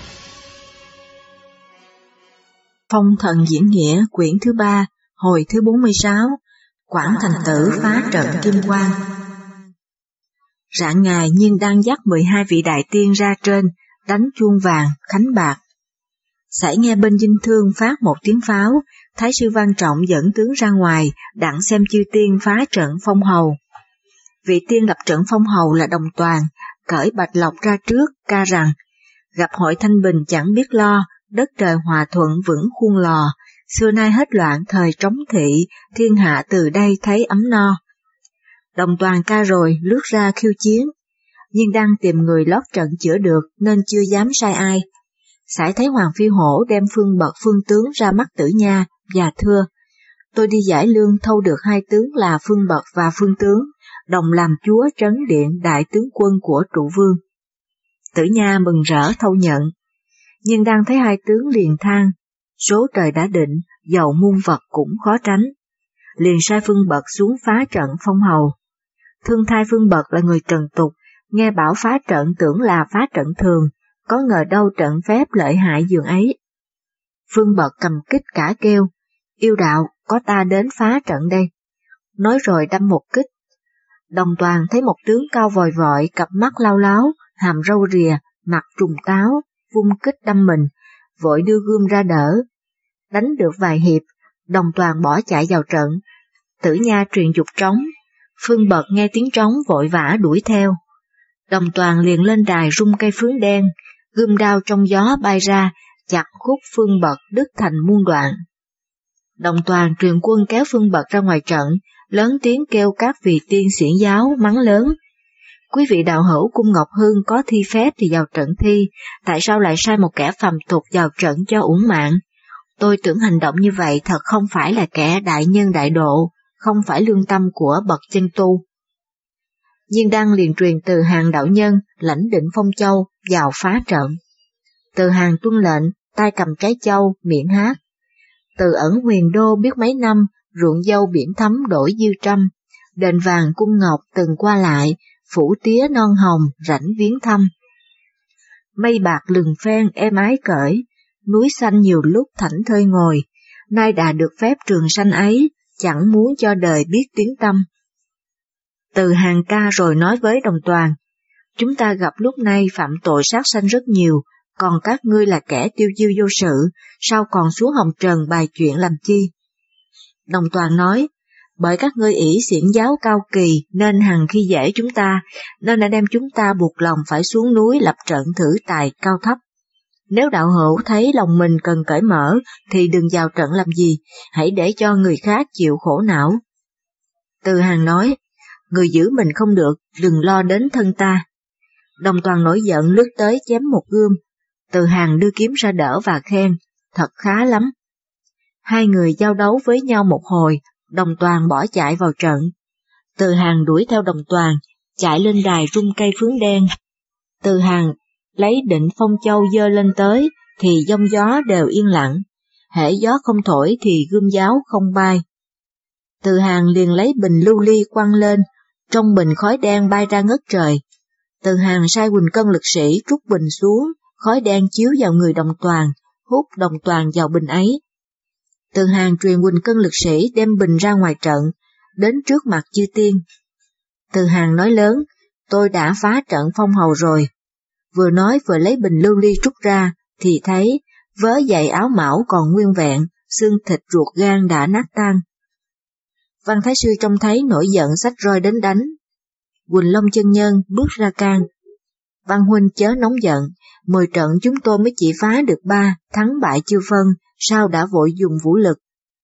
Phong thần diễn nghĩa quyển thứ 3, hồi thứ 46, Quảng Thành Tử phá trận Kim Quang. Rạng ngày Nhiên đang dắt 12 vị đại tiên ra trên, đánh chuông vàng, khánh bạc. Sải nghe bên dinh thương phát một tiếng pháo, Thái sư Văn Trọng dẫn tướng ra ngoài, đặng xem chư tiên phá trận phong hầu. Vị tiên lập trận phong hầu là Đồng Toàn, cởi bạch lộc ra trước, ca rằng, gặp hội thanh bình chẳng biết lo, đất trời hòa thuận vững khuôn lò, xưa nay hết loạn thời trống thị, thiên hạ từ đây thấy ấm no. Đồng Toàn ca rồi lướt ra khiêu chiến, nhưng đang tìm người lót trận chữa được nên chưa dám sai ai. Sải thấy Hoàng Phi Hổ đem phương bậc phương tướng ra mắt Tử Nha và thưa, tôi đi giải lương thâu được hai tướng là phương bậc và phương tướng, đồng làm chúa trấn điện đại tướng quân của trụ vương. Tử Nha mừng rỡ thâu nhận, nhưng đang thấy hai tướng liền than, số trời đã định, dầu muôn vật cũng khó tránh. Liền sai phương bậc xuống phá trận phong hầu. Thương thai phương bậc là người trần tục, nghe bảo phá trận tưởng là phá trận thường, có ngờ đâu trận phép lợi hại dường ấy. Phương bậc cầm kích cả kêu, yêu đạo, có ta đến phá trận đây. Nói rồi đâm một kích. Đồng Toàn thấy một tướng cao vòi vọi, cặp mắt lau láo, hàm râu rìa, mặt trùng táo, vung kích đâm mình, vội đưa gươm ra đỡ. Đánh được vài hiệp, Đồng Toàn bỏ chạy vào trận. Tử Nha truyền dục trống, phương bậc nghe tiếng trống vội vã đuổi theo. Đồng Toàn liền lên đài rung cây phướng đen, gươm đao trong gió bay ra, chặt khúc phương bậc đứt thành muôn đoạn. Đồng Toàn truyền quân kéo phương bậc ra ngoài trận, lớn tiếng kêu các vị tiên xiển giáo mắng lớn. Quý vị đạo hữu cung Ngọc Hương có thi phép thì vào trận thi, tại sao lại sai một kẻ phàm tục vào trận cho uổng mạng? Tôi tưởng hành động như vậy thật không phải là kẻ đại nhân đại độ, không phải lương tâm của bậc chân tu. Diên Đăng liền truyền Từ Hàng đạo nhân lãnh định Phong Châu vào phá trận. Từ Hàng tuân lệnh, tay cầm trái châu, miệng hát. Từ ẩn huyền đô biết mấy năm, ruộng dâu biển thấm đổi dư trăm, đền vàng cung ngọc từng qua lại, phủ tía non hồng rảnh viếng thăm. Mây bạc lừng phen êm ái cởi, núi xanh nhiều lúc thảnh thơi ngồi, nay đã được phép trường sanh ấy, chẳng muốn cho đời biết tiếng tâm. Từ Hàng ca rồi nói với Đồng Toàn, chúng ta gặp lúc nay phạm tội sát sanh rất nhiều, còn các ngươi là kẻ tiêu diêu vô sự, sao còn xuống hồng trần bài chuyện làm chi? Đồng Toàn nói, bởi các ngươi ỷ xiển giáo cao kỳ nên hằng khi dễ chúng ta, nên đã đem chúng ta buộc lòng phải xuống núi lập trận thử tài cao thấp. Nếu đạo hữu thấy lòng mình cần cởi mở thì đừng vào trận làm gì, hãy để cho người khác chịu khổ não. Từ Hàng nói, người giữ mình không được, đừng lo đến thân ta. Đồng Toàn nổi giận lướt tới chém một gươm, Từ Hàng đưa kiếm ra đỡ và khen, thật khá lắm. Hai người giao đấu với nhau một hồi, Đồng Toàn bỏ chạy vào trận. Từ Hàng đuổi theo Đồng Toàn, chạy lên đài rung cây phướng đen. Từ Hàng lấy định Phong Châu giơ lên tới, thì giông gió đều yên lặng, hễ gió không thổi thì gươm giáo không bay. Từ Hàng liền lấy bình lưu ly quăng lên, trong bình khói đen bay ra ngất trời. Từ Hàng sai Quỳnh Cân lực sĩ trút bình xuống, khói đen chiếu vào người Đồng Toàn, hút Đồng Toàn vào bình ấy. Từ Hàng truyền Quỳnh Cân lực sĩ đem bình ra ngoài trận, đến trước mặt chư tiên. Từ Hàng nói lớn, tôi đã phá trận phong hầu rồi. Vừa nói vừa lấy bình lưu ly trút ra, thì thấy vớ giày áo mão còn nguyên vẹn, xương thịt ruột gan đã nát tan. Văn Thái Sư trông thấy nổi giận xách roi đến đánh. Quỳnh Long chân nhân bước ra can. Văn huynh chớ nóng giận, 10 trận chúng tôi mới chỉ phá được 3, thắng bại chưa phân, sao đã vội dùng vũ lực?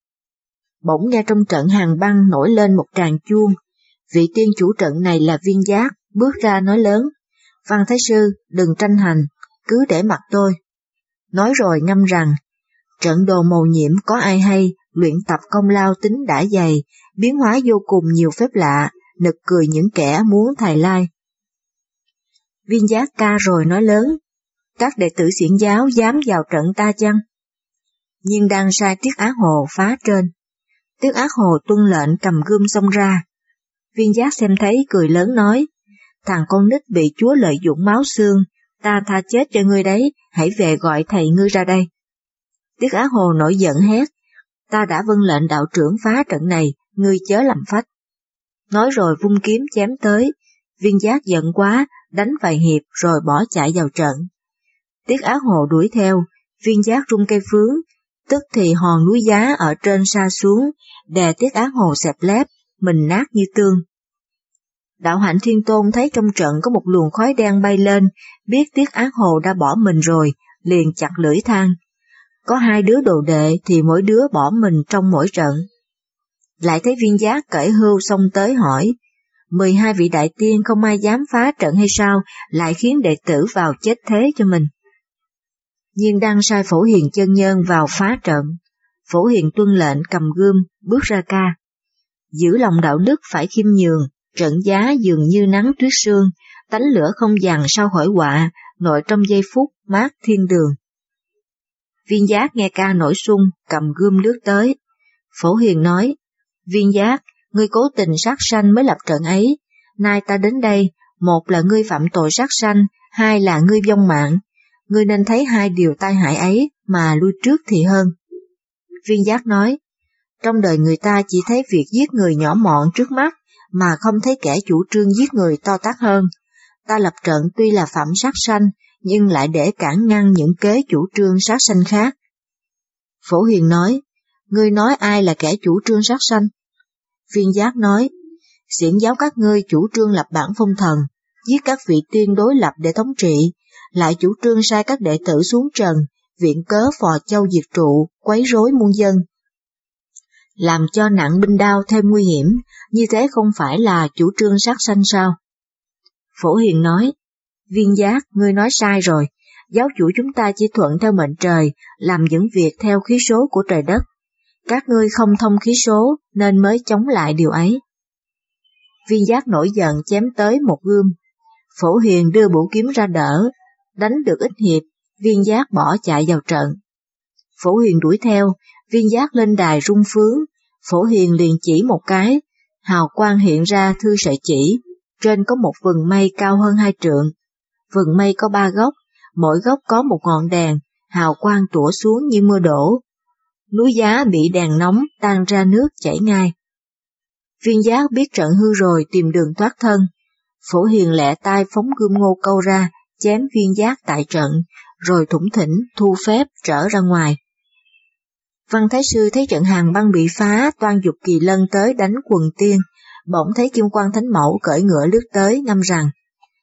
Bỗng nghe trong trận hàng băng nổi lên một tràng chuông. Vị tiên chủ trận này là Viên Giác, bước ra nói lớn, Văn Thái Sư đừng tranh hành, cứ để mặc tôi. Nói rồi ngâm rằng, trận đồ mầu nhiệm có ai hay, luyện tập công lao tính đã dày, biến hóa vô cùng nhiều phép lạ, nực cười những kẻ muốn thài lai. Viên Giác ca rồi nói lớn, các đệ tử xiển giáo dám vào trận ta chăng? Nhưng đang sai Tiết Á Hồ phá trên. Tiết Á Hồ tuân lệnh cầm gươm xông ra. Viên Giác xem thấy cười lớn nói, thằng con nít bị chúa lợi dụng máu xương, ta tha chết cho ngươi đấy, hãy về gọi thầy ngươi ra đây. Tiết Á Hồ nổi giận hét, ta đã vâng lệnh đạo trưởng phá trận này, ngươi chớ làm phách. Nói rồi vung kiếm chém tới, Viên Giác giận quá, đánh vài hiệp rồi bỏ chạy vào trận. Tiết Á Hồ đuổi theo, Viên Giác rung cây phướng, tức thì hòn núi Giá ở trên sa xuống, đè Tiết Á Hồ xẹp lép, mình nát như tương. Đạo Hạnh Thiên Tôn thấy trong trận có một luồng khói đen bay lên, biết Tiết Á Hồ đã bỏ mình rồi, liền chặt lưỡi than. Có 2 đứa đồ đệ thì mỗi đứa bỏ mình trong mỗi trận. Lại thấy Viên Giác cởi hươu xông tới hỏi, 12 vị đại tiên không ai dám phá trận hay sao, lại khiến đệ tử vào chết thế cho mình. Nhiên Đăng sai Phổ Hiền chân nhân vào phá trận. Phổ Hiền tuân lệnh cầm gươm, bước ra ca. Giữ lòng đạo đức phải khiêm nhường, trận giá dường như nắng tuyết sương, tánh lửa không dằn sau khỏi họa, nội trong giây phút mát thiên đường. Viên Giác nghe ca nổi sung, cầm gươm lướt tới. Phổ Hiền nói, Viên Giác, ngươi cố tình sát sanh mới lập trận ấy, nay ta đến đây, một là ngươi phạm tội sát sanh, hai là ngươi vong mạng, ngươi nên thấy 2 điều tai hại ấy mà lui trước thì hơn. Viên Giác nói, trong đời người ta chỉ thấy việc giết người nhỏ mọn trước mắt, mà không thấy kẻ chủ trương giết người to tát hơn. Ta lập trận tuy là phạm sát sanh, nhưng lại để cản ngăn những kế chủ trương sát sanh khác. Phổ Hiền nói, ngươi nói ai là kẻ chủ trương sát sanh? Viên Giác nói, xiển giáo các ngươi chủ trương lập bản phong thần, giết các vị tiên đối lập để thống trị, lại chủ trương sai các đệ tử xuống trần, viện cớ phò châu diệt trụ, quấy rối muôn dân. Làm cho nặng binh đao thêm nguy hiểm, như thế không phải là chủ trương sát sanh sao? Phổ Hiền nói, Viên Giác, ngươi nói sai rồi, giáo chủ chúng ta chỉ thuận theo mệnh trời, làm những việc theo khí số của trời đất. Các ngươi không thông khí số nên mới chống lại điều ấy. Viên Giác nổi giận chém tới một gươm. Phổ Hiền đưa bổng kiếm ra đỡ, đánh được ít hiệp, Viên Giác bỏ chạy vào trận. Phổ Hiền đuổi theo, Viên Giác lên đài rung phướng, Phổ Hiền liền chỉ một cái, hào quang hiện ra thư sợi chỉ, trên có một vầng mây cao hơn 2 trượng. Vầng mây có 3 góc, mỗi góc có một ngọn đèn, hào quang tủa xuống như mưa đổ. Núi Giá bị đèn nóng tan ra nước chảy ngay. Viên Giác biết trận hư rồi tìm đường thoát thân. Phổ Hiền lẹ tay phóng gươm Ngô Câu ra, chém Viên Giác tại trận, rồi thủng thỉnh thu phép trở ra ngoài. Văn Thái Sư thấy trận hàng băng bị phá, toan giục Kỳ Lân tới đánh quần tiên, bỗng thấy Kim Quan Thánh Mẫu cởi ngựa lướt tới ngâm rằng,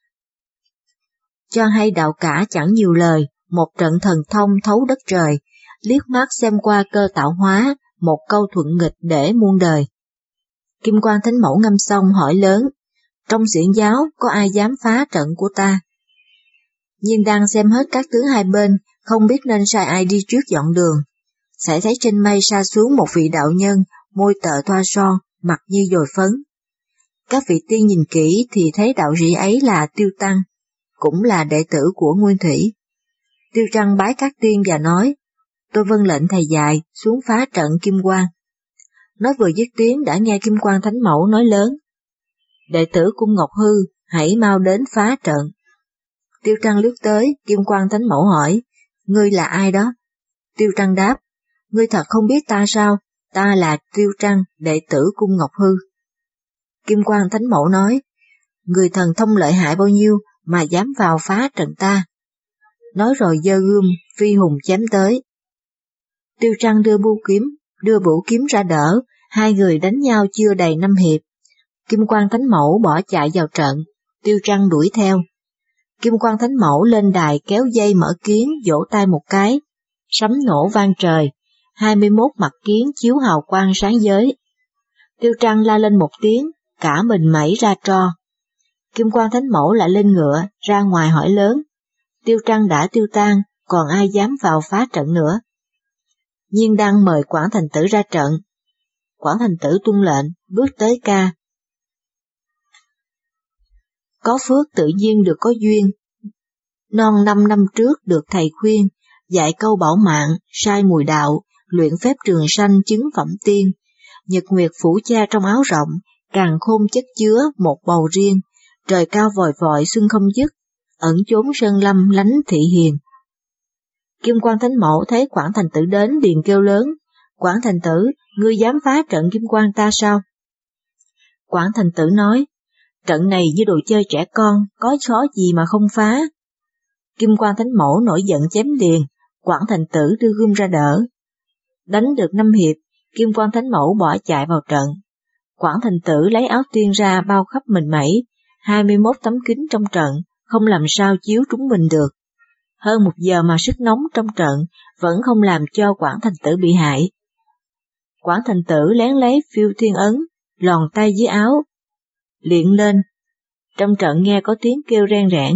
cho hay đạo cả chẳng nhiều lời, một trận thần thông thấu đất trời, liếc mắt xem qua cơ tạo hóa, một câu thuận nghịch để muôn đời. Kim Quan Thánh Mẫu ngâm xong hỏi lớn, trong xiển giáo có ai dám phá trận của ta? Nhưng đang xem hết các tướng hai bên, không biết nên sai ai đi trước dọn đường. Sẽ thấy trên mây sa xuống một vị đạo nhân, môi tợ thoa son, mặt như dồi phấn. Các vị tiên nhìn kỹ thì thấy đạo sĩ ấy là Tiêu Tăng, cũng là đệ tử của Nguyên Thủy. Tiêu Trăng bái các tiên và nói, tôi vâng lệnh thầy dạy xuống phá trận Kim Quan. Nói vừa dứt tiếng đã nghe Kim Quan Thánh Mẫu nói lớn, đệ tử Cung Ngọc Hư, hãy mau đến phá trận. Tiêu Trăng lướt tới, Kim Quan Thánh Mẫu hỏi, ngươi là ai đó? Tiêu Trăng đáp, ngươi thật không biết ta sao, ta là Tiêu Trăng, đệ tử Cung Ngọc Hư. Kim Quan Thánh Mẫu nói, người thần thông lợi hại bao nhiêu mà dám vào phá trận ta? Nói rồi giơ gươm, phi hùng chém tới. Tiêu Trăng đưa bửu kiếm ra đỡ, 2 người đánh nhau chưa đầy 5 hiệp. Kim Quan Thánh Mẫu bỏ chạy vào trận, Tiêu Trăng đuổi theo. Kim Quan Thánh Mẫu lên đài kéo dây mở kiến, vỗ tay một cái, sấm nổ vang trời, 21 mặt kiến chiếu hào quang sáng giới. Tiêu Trăng la lên một tiếng, cả mình mẩy ra tro. Kim Quan Thánh Mẫu lại lên ngựa, ra ngoài hỏi lớn, Tiêu Trăng đã tiêu tan, còn ai dám vào phá trận nữa? Nhiên Đăng mời Quảng Thành Tử ra trận. Quảng Thành Tử tuân lệnh, bước tới ca. Có phước tự nhiên được có duyên. Non 5 năm trước được thầy khuyên, dạy câu bảo mạng, sai mùi đạo, luyện phép trường sanh chứng phẩm tiên. Nhật nguyệt phủ cha trong áo rộng, càn khôn chất chứa một bầu riêng, trời cao vòi vọi xuân không dứt. ẩn chốn sơn lâm lánh thị hiền. Kim Quan Thánh Mẫu thấy Quảng Thành Tử đến liền kêu lớn, Quảng Thành Tử, ngươi dám phá trận Kim Quan ta sao? Quảng Thành Tử nói, trận này như đồ chơi trẻ con, có khó gì mà không phá. Kim Quan Thánh Mẫu nổi giận chém liền, Quảng Thành Tử đưa gươm ra đỡ. Đánh được 5 hiệp, Kim Quan Thánh Mẫu bỏ chạy vào trận. Quảng Thành Tử lấy áo tiên ra bao khắp mình mẩy, 21 tấm kính trong trận, không làm sao chiếu trúng mình được. Hơn 1 giờ mà sức nóng trong trận vẫn không làm cho Quảng Thành Tử bị hại. Quảng Thành Tử lén lấy phiêu thiên ấn, lòn tay dưới áo, luyện lên. Trong trận nghe có tiếng kêu ren rẽn.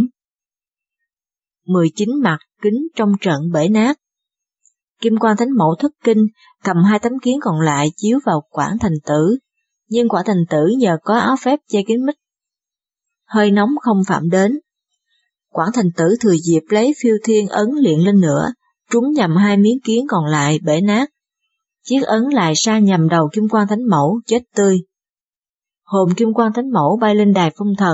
19 mặt kính trong trận bể nát. Kim Quan Thánh Mẫu thất kinh, cầm 2 tấm kiến còn lại chiếu vào Quảng Thành Tử, nhưng Quảng Thành Tử nhờ có áo phép che kín mít, hơi nóng không phạm đến. Quảng Thành Tử thừa dịp lấy phiêu thiên ấn luyện lên nữa, trúng nhầm 2 miếng kiến còn lại bể nát. Chiếc ấn lại sa nhầm đầu Kim Quan Thánh Mẫu chết tươi. Hồn Kim Quan Thánh Mẫu bay lên đài phong thần.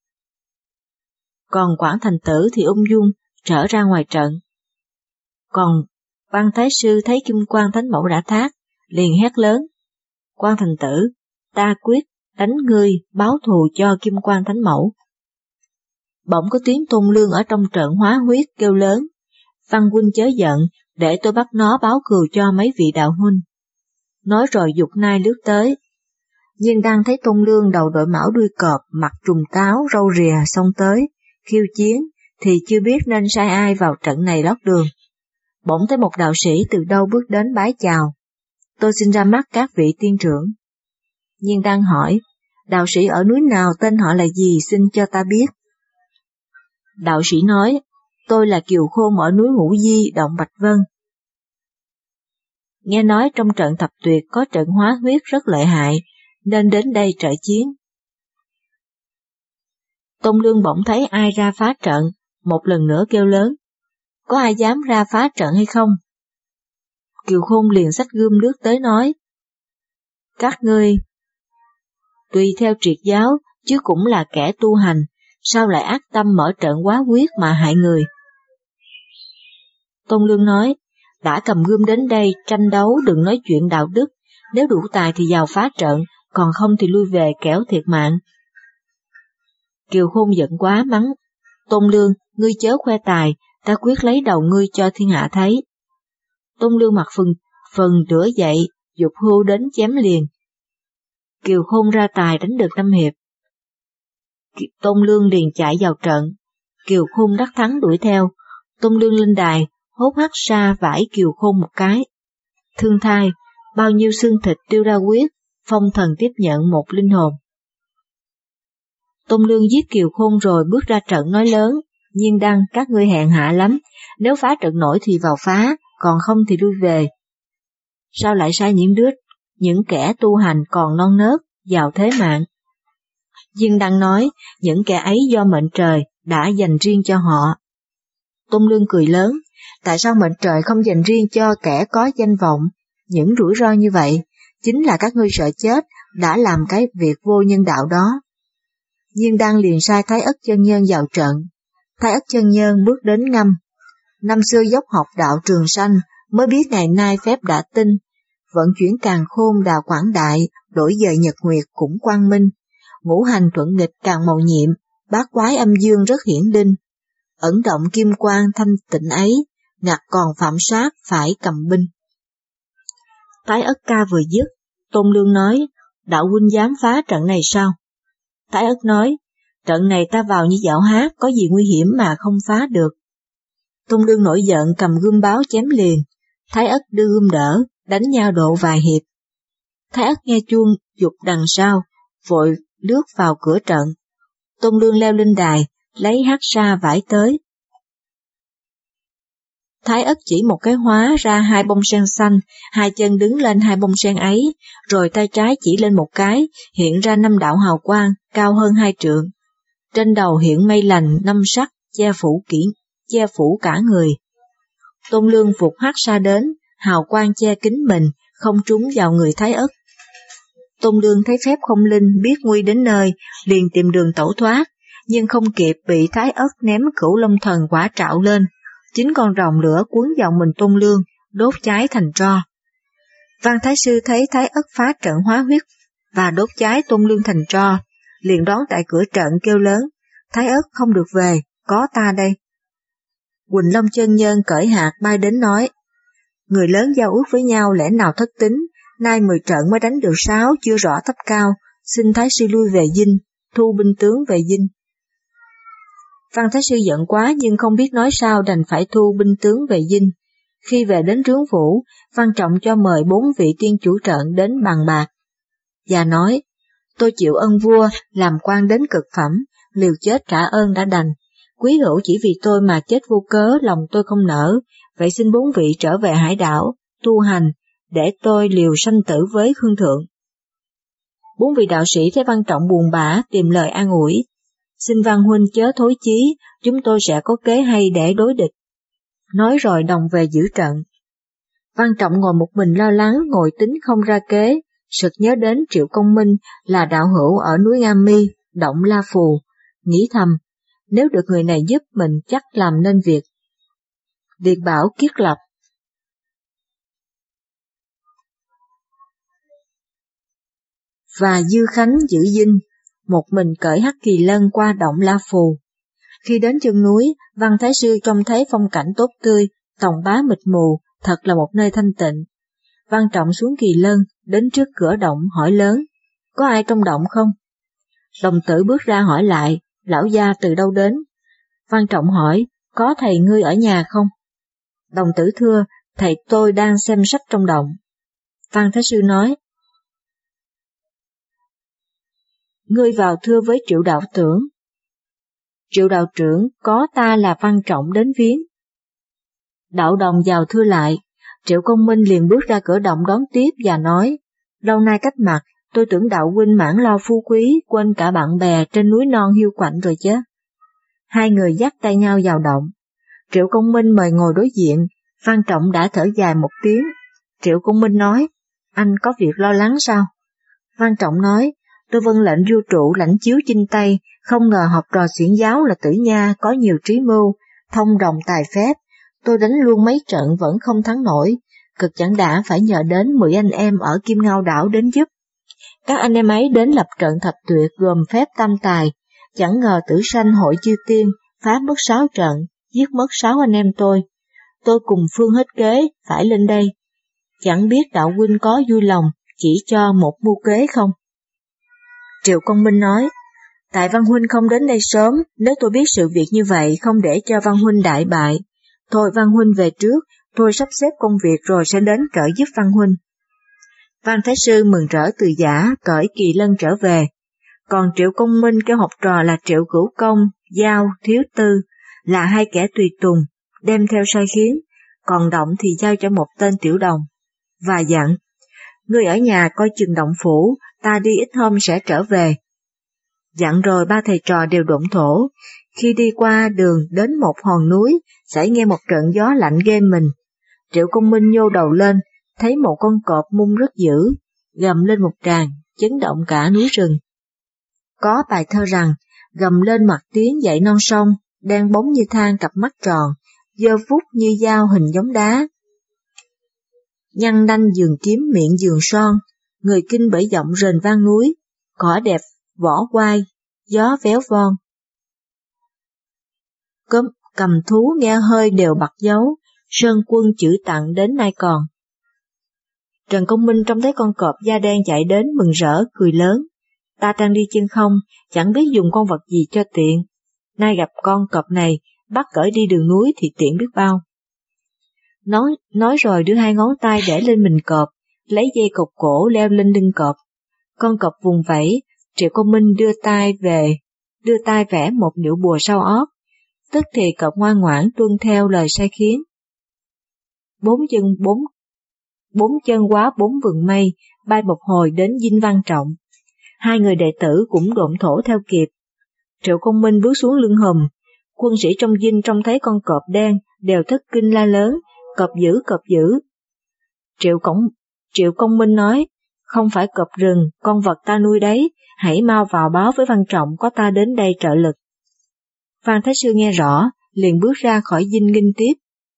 Còn Quảng Thành Tử thì ung dung trở ra ngoài trận. Còn Văn Thái Sư thấy Kim Quan Thánh Mẫu đã thác, liền hét lớn, Quan Thành Tử, ta quyết đánh ngươi báo thù cho Kim Quan Thánh Mẫu. Bỗng có tiếng Tôn Lương ở trong trận hóa huyết kêu lớn, Văn huynh chớ giận, để tôi bắt nó báo cừu cho mấy vị đạo huynh. Nói rồi dục nai lướt tới. Nhưng đang thấy Tôn Lương đầu đội mão đuôi cọp, mặt trùng táo, râu rìa xông tới, khiêu chiến, thì chưa biết nên sai ai vào trận này lót đường. Bỗng thấy một đạo sĩ từ đâu bước đến bái chào. Tôi xin ra mắt các vị tiên trưởng. Nhưng đang hỏi, đạo sĩ ở núi nào, tên họ là gì, xin cho ta biết. Đạo sĩ nói, tôi là Kiều Khôn ở núi Ngũ Di, động Bạch Vân. Nghe nói trong trận thập tuyệt có trận hóa huyết rất lợi hại, nên đến đây trợ chiến. Tôn Lương bỗng thấy ai ra phá trận, một lần nữa kêu lớn, có ai dám ra phá trận hay không? Kiều Khôn liền xách gươm lướt tới nói, các ngươi tùy theo triệt giáo, chứ cũng là kẻ tu hành, sao lại ác tâm mở trận quá quyết mà hại người? Tôn Lương nói, đã cầm gươm đến đây tranh đấu đừng nói chuyện đạo đức, nếu đủ tài thì vào phá trận, còn không thì lui về kẻo thiệt mạng. Kiều Khôn giận quá mắng, Tôn Lương, ngươi chớ khoe tài, ta quyết lấy đầu ngươi cho thiên hạ thấy. Tôn Lương mặt phần rửa dậy, dục hưu đến chém liền. Kiều Khôn ra tài đánh được 5 hiệp. Tôn Lương liền chạy vào trận, Kiều Khôn đắc thắng đuổi theo. Tôn Lương lên đài, hốt hắc sa vải Kiều Khôn một cái. Thương thai, bao nhiêu xương thịt tiêu ra huyết, phong thần tiếp nhận một linh hồn. Tôn Lương giết Kiều Khôn rồi bước ra trận nói lớn, Nhiên Đăng các ngươi hèn hạ lắm, nếu phá trận nổi thì vào phá, còn không thì lui về. Sao lại sai những kẻ tu hành còn non nớt, vào thế mạng? Nhiên Đăng nói, những kẻ ấy do mệnh trời đã dành riêng cho họ. Tôn Lương cười lớn, tại sao mệnh trời không dành riêng cho kẻ có danh vọng? Những rủi ro như vậy, chính là các ngươi sợ chết, đã làm cái việc vô nhân đạo đó. Nhiên Đăng liền sai Thái Ất chân nhân vào trận. Thái Ất chân nhân bước đến ngâm. Năm xưa dốc học đạo Trường Sanh, mới biết ngày nay phép đã tinh, vận chuyển càn khôn đào quảng đại, đổi dời nhật nguyệt cũng quang minh, ngũ hành thuận nghịch càng mầu nhiệm, bát quái âm dương rất hiển linh, ẩn động kim quang thanh tịnh ấy, ngặt còn phạm sát phải cầm binh. Thái Ất ca vừa dứt, Tôn Lương nói, đạo huynh dám phá trận này sao? Thái Ất nói, trận này ta vào như dạo hát, có gì nguy hiểm mà không phá được. Tôn Lương nổi giận cầm gươm báo chém liền, Thái Ất đưa gươm đỡ, đánh nhau độ vài hiệp. Thái Ất nghe chuông dục đằng sau, vội lướt vào cửa trận. Tôn Lương leo lên đài, lấy hắc sa vải tới. Thái Ất chỉ một cái hóa ra 2 bông sen xanh, 2 chân đứng lên 2 bông sen ấy, rồi tay trái chỉ lên một cái, hiện ra 5 đạo hào quang, cao hơn 2 trượng. Trên đầu hiện mây lành 5 sắc, che phủ cả người. Tôn Lương phục hắc sa đến, hào quang che kín mình, không trúng vào người Thái Ất. Tôn Lương thấy phép không linh, biết nguy đến nơi, liền tìm đường tẩu thoát, nhưng không kịp bị Thái Ất ném Cửu Long Thần quả trạo lên. 9 con rồng lửa cuốn vào mình Tôn Lương, đốt cháy thành tro. Văn Thái Sư thấy Thái Ất phá trận hóa huyết và đốt cháy Tôn Lương thành tro, liền đón tại cửa trận kêu lớn, Thái Ất không được về, có ta đây. Quỳnh Long chân nhân cởi hạt bay đến nói, người lớn giao ước với nhau lẽ nào thất tín, nay 10 trận mới đánh được 6 chưa rõ thấp cao, xin Thái Sư lui về dinh, thu binh tướng về dinh. Văn Thái Sư giận quá nhưng không biết nói sao đành phải thu binh tướng về dinh. Khi về đến trướng phủ, Văn Trọng cho mời 4 vị tiên chủ trận đến bàn bạc, và nói, tôi chịu ơn vua, làm quan đến cực phẩm, liều chết trả ơn đã đành. Quý hữu chỉ vì tôi mà chết vô cớ, lòng tôi không nỡ, vậy xin 4 vị trở về hải đảo, tu hành, để tôi liều sanh tử với Khương Thượng. 4 vị đạo sĩ thấy Văn Trọng buồn bã, tìm lời an ủi. Xin Văn huynh chớ thối chí, chúng tôi sẽ có kế hay để đối địch. Nói rồi đồng về giữ trận. Văn Trọng ngồi một mình lo lắng, ngồi tính không ra kế, sực nhớ đến Triệu Công Minh là đạo hữu ở núi Nga Mi, động La Phù, nghĩ thầm, nếu được người này giúp mình chắc làm nên việc. Điền Bảo kiết lập. Và Dư Khánh giữ dinh, một mình cởi Hắc Kỳ Lân qua động La Phù. Khi đến chân núi, Văn Thái Sư trông thấy phong cảnh tốt tươi, tòng bá mịt mù, thật là một nơi thanh tịnh. Văn Trọng xuống Kỳ Lân, đến trước cửa động hỏi lớn, có ai trong động không? Đồng tử bước ra hỏi lại, lão gia từ đâu đến? Văn Trọng hỏi, có thầy ngươi ở nhà không? Đồng tử thưa, thầy tôi đang xem sách trong động. Văn Thái Sư nói, ngươi vào thưa với Triệu đạo trưởng. Triệu đạo trưởng, có ta là Văn Trọng đến viếng. Đạo đồng vào thưa lại, Triệu Công Minh liền bước ra cửa động đón tiếp và nói, lâu nay cách mặt, tôi tưởng đạo huynh mãn lo phú quý, quên cả bạn bè trên núi non hiu quạnh rồi chứ. Hai người dắt tay nhau vào động. Triệu Công Minh mời ngồi đối diện, Văn Trọng đã thở dài một tiếng. Triệu Công Minh nói, anh có việc lo lắng sao? Văn Trọng nói, tôi vâng lệnh vua trụ lãnh chiếu chinh Tây, không ngờ học trò xiển giáo là Tử Nha có nhiều trí mưu, thông đồng tài phép, tôi đánh luôn mấy trận vẫn không thắng nổi, cực chẳng đã phải nhờ đến 10 anh em ở Kim Ngao đảo đến giúp. Các anh em ấy đến lập trận thập tuyệt gồm phép tam tài, chẳng ngờ Tử Sanh hội chư tiên, phá mất 6 trận, giết mất 6 anh em tôi cùng phương hết kế, phải lên đây. Chẳng biết đạo huynh có vui lòng, chỉ cho một mưu kế không? Triệu Công Minh nói, tại Văn huynh không đến đây sớm, nếu tôi biết sự việc như vậy không để cho Văn huynh đại bại. Thôi Văn huynh về trước, tôi sắp xếp công việc rồi sẽ đến trợ giúp Văn huynh. Văn Thái Sư mừng rỡ từ giã, cởi Kỳ Lân trở về. Còn Triệu Công Minh kêu học trò là Triệu Cửu Công, Giao, Thiếu Tư, là 2 kẻ tùy tùng, đem theo sai khiến, còn động thì giao cho một tên tiểu đồng. Và dặn, ngươi ở nhà coi chừng động phủ, ta đi ít hôm sẽ trở về. Dặn rồi 3 thầy trò đều độn thổ, khi đi qua đường đến một hòn núi, xảy nghe một trận gió lạnh ghê mình. Triệu Công Minh nhô đầu lên, thấy một con cọp mung rất dữ, gầm lên một tràng, chấn động cả núi rừng. Có bài thơ rằng, gầm lên mặt tiếng dậy non sông, đen bóng như than cặp mắt tròn, giơ phút như dao hình giống đá. Nhăn nanh giường kiếm miệng giường son, người kinh bởi giọng rền vang núi, cỏ đẹp vỏ quai, gió véo von. Cầm thú nghe hơi đều bặt dấu, sơn quân chữ tặng đến nay còn. Trần Công Minh trông thấy con cọp da đen chạy đến mừng rỡ, cười lớn. Ta đang đi chân không, chẳng biết dùng con vật gì cho tiện. Nay gặp con cọp này, bắt cởi đi đường núi thì tiện biết bao. Nói rồi đưa 2 ngón tay để lên mình cọp, lấy dây cột cổ leo lên lưng cọp. Con cọp vùng vẫy, Triệu Công Minh đưa tay vẽ một điệu bùa sau ót. Tức thì cọp ngoan ngoãn tuân theo lời sai khiến. 4 chân quá 4 vườn mây, bay một hồi đến dinh Văn Trọng. 2 người đệ tử cũng độn thổ theo kịp. Triệu Công Minh bước xuống lưng hùm, quân sĩ trong dinh trông thấy con cọp đen đều thất kinh la lớn, cọp dữ, cọp dữ. Triệu Công Minh nói, không phải cọp rừng, con vật ta nuôi đấy, hãy mau vào báo với Văn Trọng có ta đến đây trợ lực. Phan Thái Sư nghe rõ, liền bước ra khỏi dinh nghinh tiếp.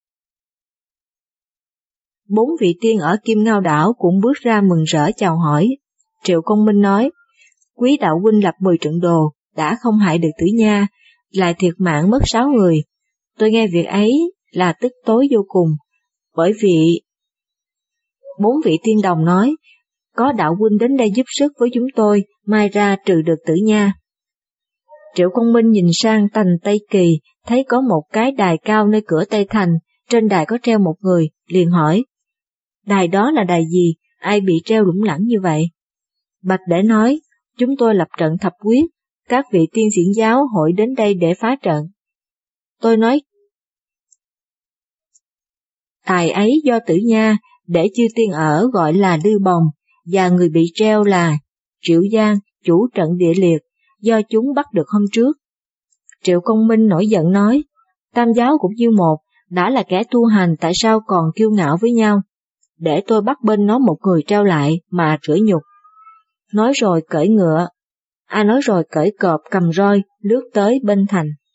4 vị tiên ở Kim Ngao đảo cũng bước ra mừng rỡ chào hỏi. Triệu Công Minh nói, quý đạo huynh lập 10 trận đồ, đã không hại được Tử Nha, lại thiệt mạng mất 6 người. Tôi nghe việc ấy là tức tối vô cùng, bởi vì 4 vị tiên đồng nói, có đạo huynh đến đây giúp sức với chúng tôi, mai ra trừ được Tử Nha. Triệu Công Minh nhìn sang thành Tây Kỳ, thấy có một cái đài cao nơi cửa Tây Thành, trên đài có treo một người, liền hỏi, đài đó là đài gì, ai bị treo lủng lẳng như vậy? Bạch Để nói, chúng tôi lập trận thập quyết, các vị tiên xiển giáo hội đến đây để phá trận. Tôi nói, đài ấy do Tử Nha, để chư tiên ở gọi là Lư Bồng, và người bị treo là Triệu Giang, chủ trận địa liệt, do chúng bắt được hôm trước. Triệu Công Minh nổi giận nói, Tam giáo cũng như một, đã là kẻ tu hành tại sao còn kiêu ngạo với nhau, để tôi bắt bên nó một người treo lại mà rửa nhục. Nói rồi cởi ngựa, nói rồi cởi cọp cầm roi, lướt tới bên thành.